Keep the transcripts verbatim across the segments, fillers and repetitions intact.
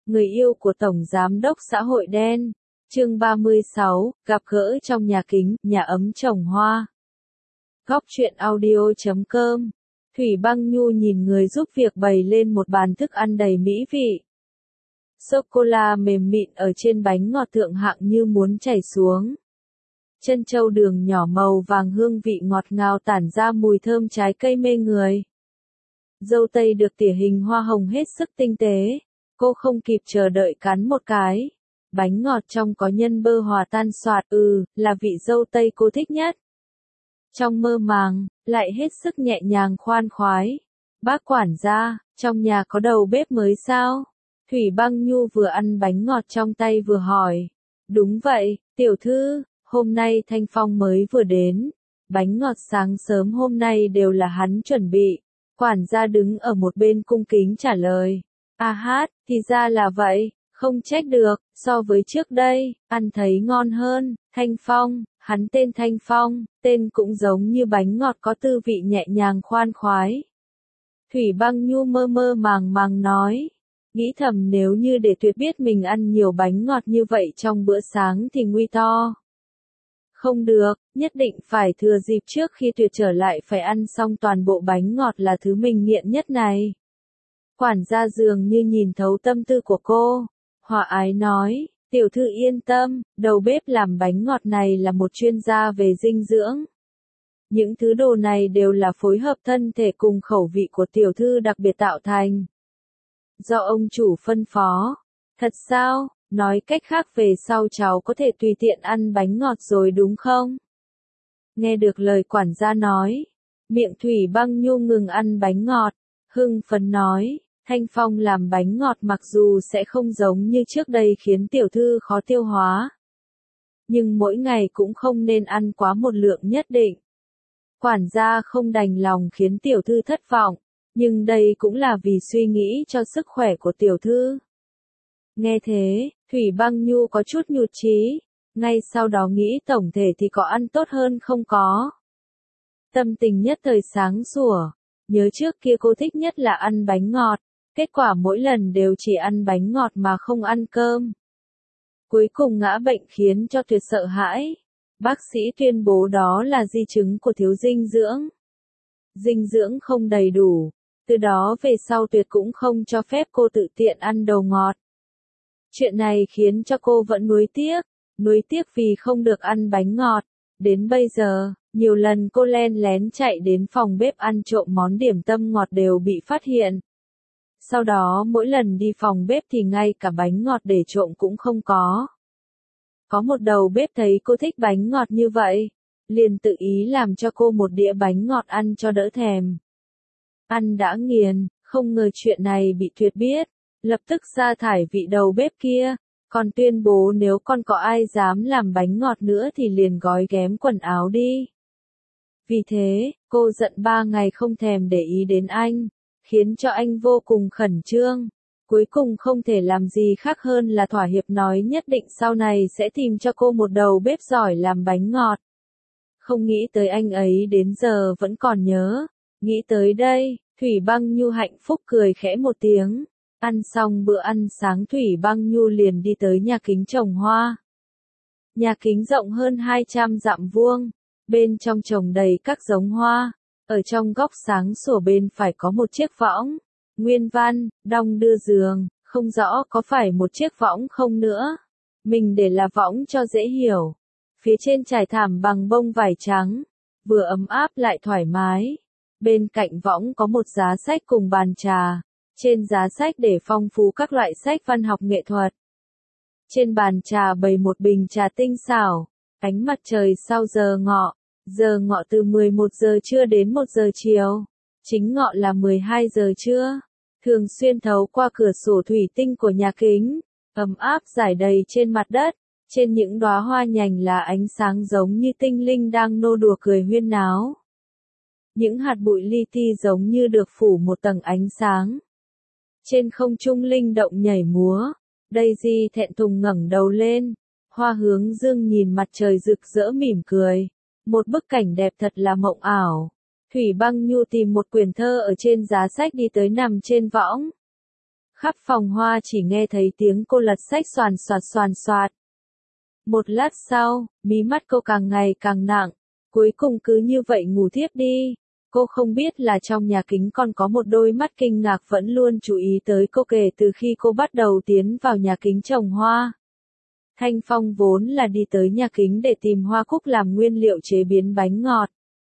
người yêu của Tổng Giám đốc xã hội đen. Chương ba mươi sáu, gặp gỡ trong nhà kính, nhà ấm trồng hoa. Góc truyện audio chấm com. Thủy Băng Nhu nhìn người giúp việc bày lên một bàn thức ăn đầy mỹ vị. Sô-cô-la mềm mịn ở trên bánh ngọt thượng hạng như muốn chảy xuống. Trân châu đường nhỏ màu vàng hương vị ngọt ngào tản ra mùi thơm trái cây mê người. Dâu tây được tỉa hình hoa hồng hết sức tinh tế. Cô không kịp chờ đợi cắn một cái. Bánh ngọt trong có nhân bơ hòa tan xoạt, ừ, là vị dâu tây cô thích nhất. Trong mơ màng, lại hết sức nhẹ nhàng khoan khoái. Bác quản gia, trong nhà có đầu bếp mới sao? Thủy Băng Nhu vừa ăn bánh ngọt trong tay vừa hỏi. Đúng vậy, tiểu thư, hôm nay Thanh Phong mới vừa đến. Bánh ngọt sáng sớm hôm nay đều là hắn chuẩn bị. Quản gia đứng ở một bên cung kính trả lời. À hát, thì ra là vậy, không trách được, so với trước đây, ăn thấy ngon hơn. Thanh Phong, hắn tên Thanh Phong, tên cũng giống như bánh ngọt có tư vị nhẹ nhàng khoan khoái. Thủy Băng Nhu mơ mơ màng màng nói, nghĩ thầm nếu như để Tuyệt biết mình ăn nhiều bánh ngọt như vậy trong bữa sáng thì nguy to. Không được, nhất định phải thừa dịp trước khi Tuyệt trở lại phải ăn xong toàn bộ bánh ngọt là thứ mình nghiện nhất này. Quản gia dường như nhìn thấu tâm tư của cô, hòa ái nói, tiểu thư yên tâm, đầu bếp làm bánh ngọt này là một chuyên gia về dinh dưỡng. Những thứ đồ này đều là phối hợp thân thể cùng khẩu vị của tiểu thư đặc biệt tạo thành. Do ông chủ phân phó. Thật sao, nói cách khác về sau cháu có thể tùy tiện ăn bánh ngọt rồi đúng không? Nghe được lời quản gia nói, miệng Thủy Băng Nhu ngừng ăn bánh ngọt, hưng phấn nói. Thanh Phong làm bánh ngọt mặc dù sẽ không giống như trước đây khiến tiểu thư khó tiêu hóa. Nhưng mỗi ngày cũng không nên ăn quá một lượng nhất định. Quản gia không đành lòng khiến tiểu thư thất vọng, nhưng đây cũng là vì suy nghĩ cho sức khỏe của tiểu thư. Nghe thế, Thủy Băng Nhu có chút nhụt chí, ngay sau đó nghĩ tổng thể thì có ăn tốt hơn không có. Tâm tình nhất thời sáng sủa, nhớ trước kia cô thích nhất là ăn bánh ngọt. Kết quả mỗi lần đều chỉ ăn bánh ngọt mà không ăn cơm. Cuối cùng ngã bệnh khiến cho Tuyệt sợ hãi. Bác sĩ tuyên bố đó là di chứng của thiếu dinh dưỡng. Dinh dưỡng không đầy đủ. Từ đó về sau Tuyệt cũng không cho phép cô tự tiện ăn đồ ngọt. Chuyện này khiến cho cô vẫn nuối tiếc. Nuối tiếc vì không được ăn bánh ngọt. Đến bây giờ, nhiều lần cô len lén chạy đến phòng bếp ăn trộm món điểm tâm ngọt đều bị phát hiện. Sau đó mỗi lần đi phòng bếp thì ngay cả bánh ngọt để trộm cũng không có. Có một đầu bếp thấy cô thích bánh ngọt như vậy, liền tự ý làm cho cô một đĩa bánh ngọt ăn cho đỡ thèm. Ăn đã nghiền, không ngờ chuyện này bị Tuyệt biết, lập tức sa thải vị đầu bếp kia, còn tuyên bố nếu còn có ai dám làm bánh ngọt nữa thì liền gói ghém quần áo đi. Vì thế, cô giận ba ngày không thèm để ý đến anh. Khiến cho anh vô cùng khẩn trương. Cuối cùng không thể làm gì khác hơn là thỏa hiệp nói nhất định sau này sẽ tìm cho cô một đầu bếp giỏi làm bánh ngọt. Không nghĩ tới anh ấy đến giờ vẫn còn nhớ. Nghĩ tới đây, Thủy Băng Nhu hạnh phúc cười khẽ một tiếng. Ăn xong bữa ăn sáng Thủy Băng Nhu liền đi tới nhà kính trồng hoa. Nhà kính rộng hơn hai trăm dặm vuông. Bên trong trồng đầy các giống hoa. Ở trong góc sáng sủa bên phải có một chiếc võng, nguyên văn, đong đưa giường, không rõ có phải một chiếc võng không nữa. Mình để là võng cho dễ hiểu. Phía trên trải thảm bằng bông vải trắng, vừa ấm áp lại thoải mái. Bên cạnh võng có một giá sách cùng bàn trà, trên giá sách để phong phú các loại sách văn học nghệ thuật. Trên bàn trà bày một bình trà tinh xảo, ánh mặt trời sau giờ ngọ. Giờ ngọ từ mười một giờ trưa đến một giờ chiều. Chính ngọ là mười hai giờ trưa. Thường xuyên thấu qua cửa sổ thủy tinh của nhà kính. Ấm áp rải đầy trên mặt đất. Trên những đóa hoa nhành là ánh sáng giống như tinh linh đang nô đùa cười huyên náo. Những hạt bụi li ti giống như được phủ một tầng ánh sáng. Trên không trung linh động nhảy múa. Daisy thẹn thùng ngẩng đầu lên. Hoa hướng dương nhìn mặt trời rực rỡ mỉm cười. Một bức cảnh đẹp thật là mộng ảo. Thủy Băng Nhu tìm một quyển thơ ở trên giá sách đi tới nằm trên võng. Khắp phòng hoa chỉ nghe thấy tiếng cô lật sách xoàn xoạt xoàn xoạt. Một lát sau, mí mắt cô càng ngày càng nặng, cuối cùng cứ như vậy ngủ thiếp đi. Cô không biết là trong nhà kính còn có một đôi mắt kinh ngạc vẫn luôn chú ý tới cô kể từ khi cô bắt đầu tiến vào nhà kính trồng hoa. Thanh Phong vốn là đi tới nhà kính để tìm hoa cúc làm nguyên liệu chế biến bánh ngọt.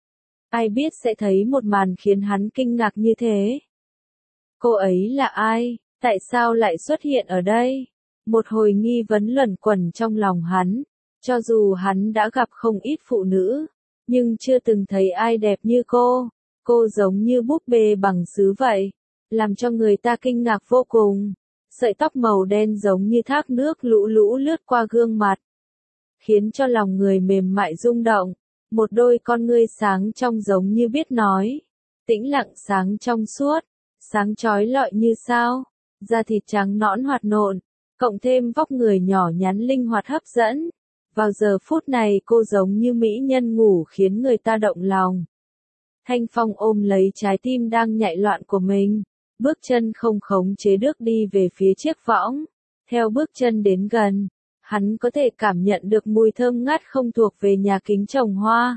Ai biết sẽ thấy một màn khiến hắn kinh ngạc như thế. Cô ấy là ai? Tại sao lại xuất hiện ở đây? Một hồi nghi vấn luẩn quẩn trong lòng hắn. Cho dù hắn đã gặp không ít phụ nữ, nhưng chưa từng thấy ai đẹp như cô. Cô giống như búp bê bằng sứ vậy, làm cho người ta kinh ngạc vô cùng. Sợi tóc màu đen giống như thác nước lũ lũ lướt qua gương mặt, khiến cho lòng người mềm mại rung động. Một đôi con ngươi sáng trong giống như biết nói, tĩnh lặng sáng trong suốt, sáng chói lọi như sao, da thịt trắng nõn hoạt nộn, cộng thêm vóc người nhỏ nhắn linh hoạt hấp dẫn. Vào giờ phút này cô giống như mỹ nhân ngủ khiến người ta động lòng. Thanh Phong ôm lấy trái tim đang nhạy loạn của mình, bước chân không khống chế được đi về phía chiếc võng. Theo bước chân đến gần, hắn có thể cảm nhận được mùi thơm ngát không thuộc về nhà kính trồng hoa.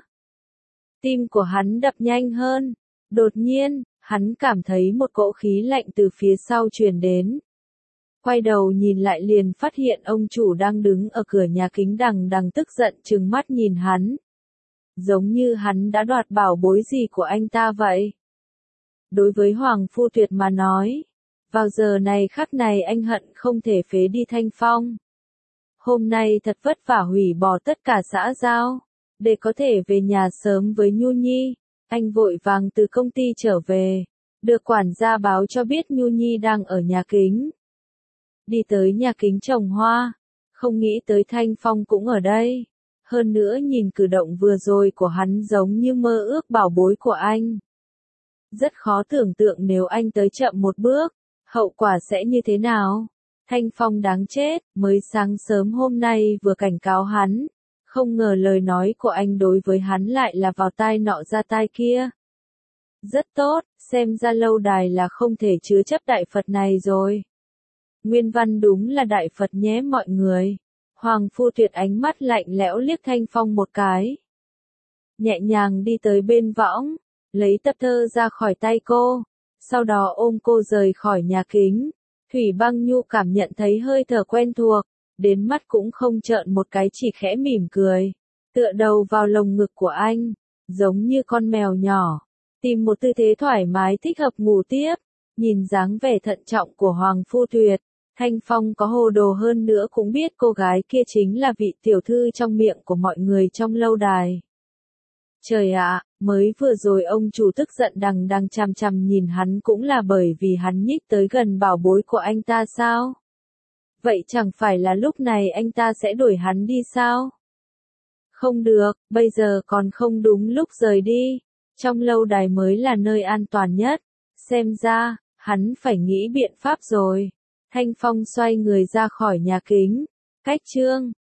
Tim của hắn đập nhanh hơn. Đột nhiên, hắn cảm thấy một cỗ khí lạnh từ phía sau truyền đến. Quay đầu nhìn lại liền phát hiện ông chủ đang đứng ở cửa nhà kính đằng đằng tức giận trừng mắt nhìn hắn. Giống như hắn đã đoạt bảo bối gì của anh ta vậy. Đối với Hoàng Phu Tuyệt mà nói, vào giờ này khắc này anh hận không thể phế đi Thanh Phong. Hôm nay thật vất vả hủy bỏ tất cả xã giao, để có thể về nhà sớm với Nhu Nhi. Anh vội vàng từ công ty trở về, được quản gia báo cho biết Nhu Nhi đang ở nhà kính. Đi tới nhà kính trồng hoa, không nghĩ tới Thanh Phong cũng ở đây. Hơn nữa nhìn cử động vừa rồi của hắn giống như mơ ước bảo bối của anh. Rất khó tưởng tượng nếu anh tới chậm một bước, hậu quả sẽ như thế nào. Thanh Phong đáng chết, mới sáng sớm hôm nay vừa cảnh cáo hắn. Không ngờ lời nói của anh đối với hắn lại là vào tai nọ ra tai kia. Rất tốt, xem ra lâu đài là không thể chứa chấp đại Phật này rồi. Nguyên văn đúng là đại Phật nhé mọi người. Hoàng Phu Tuyệt ánh mắt lạnh lẽo liếc Thanh Phong một cái. Nhẹ nhàng đi tới bên võng, lấy tập thơ ra khỏi tay cô, sau đó ôm cô rời khỏi nhà kính. Thủy Băng Nhu cảm nhận thấy hơi thở quen thuộc, đến mắt cũng không trợn một cái chỉ khẽ mỉm cười, tựa đầu vào lồng ngực của anh, giống như con mèo nhỏ, tìm một tư thế thoải mái thích hợp ngủ tiếp. Nhìn dáng vẻ thận trọng của Hoàng Phu Tuyệt, Thanh Phong có hồ đồ hơn nữa cũng biết cô gái kia chính là vị tiểu thư trong miệng của mọi người trong lâu đài. Trời ạ, mới vừa rồi ông chủ tức giận đằng đằng chằm chằm nhìn hắn cũng là bởi vì hắn nhích tới gần bảo bối của anh ta sao? Vậy chẳng phải là lúc này anh ta sẽ đuổi hắn đi sao? Không được, bây giờ còn không đúng lúc rời đi. Trong lâu đài mới là nơi an toàn nhất. Xem ra, hắn phải nghĩ biện pháp rồi. Thanh Phong xoay người ra khỏi nhà kính. Cách chương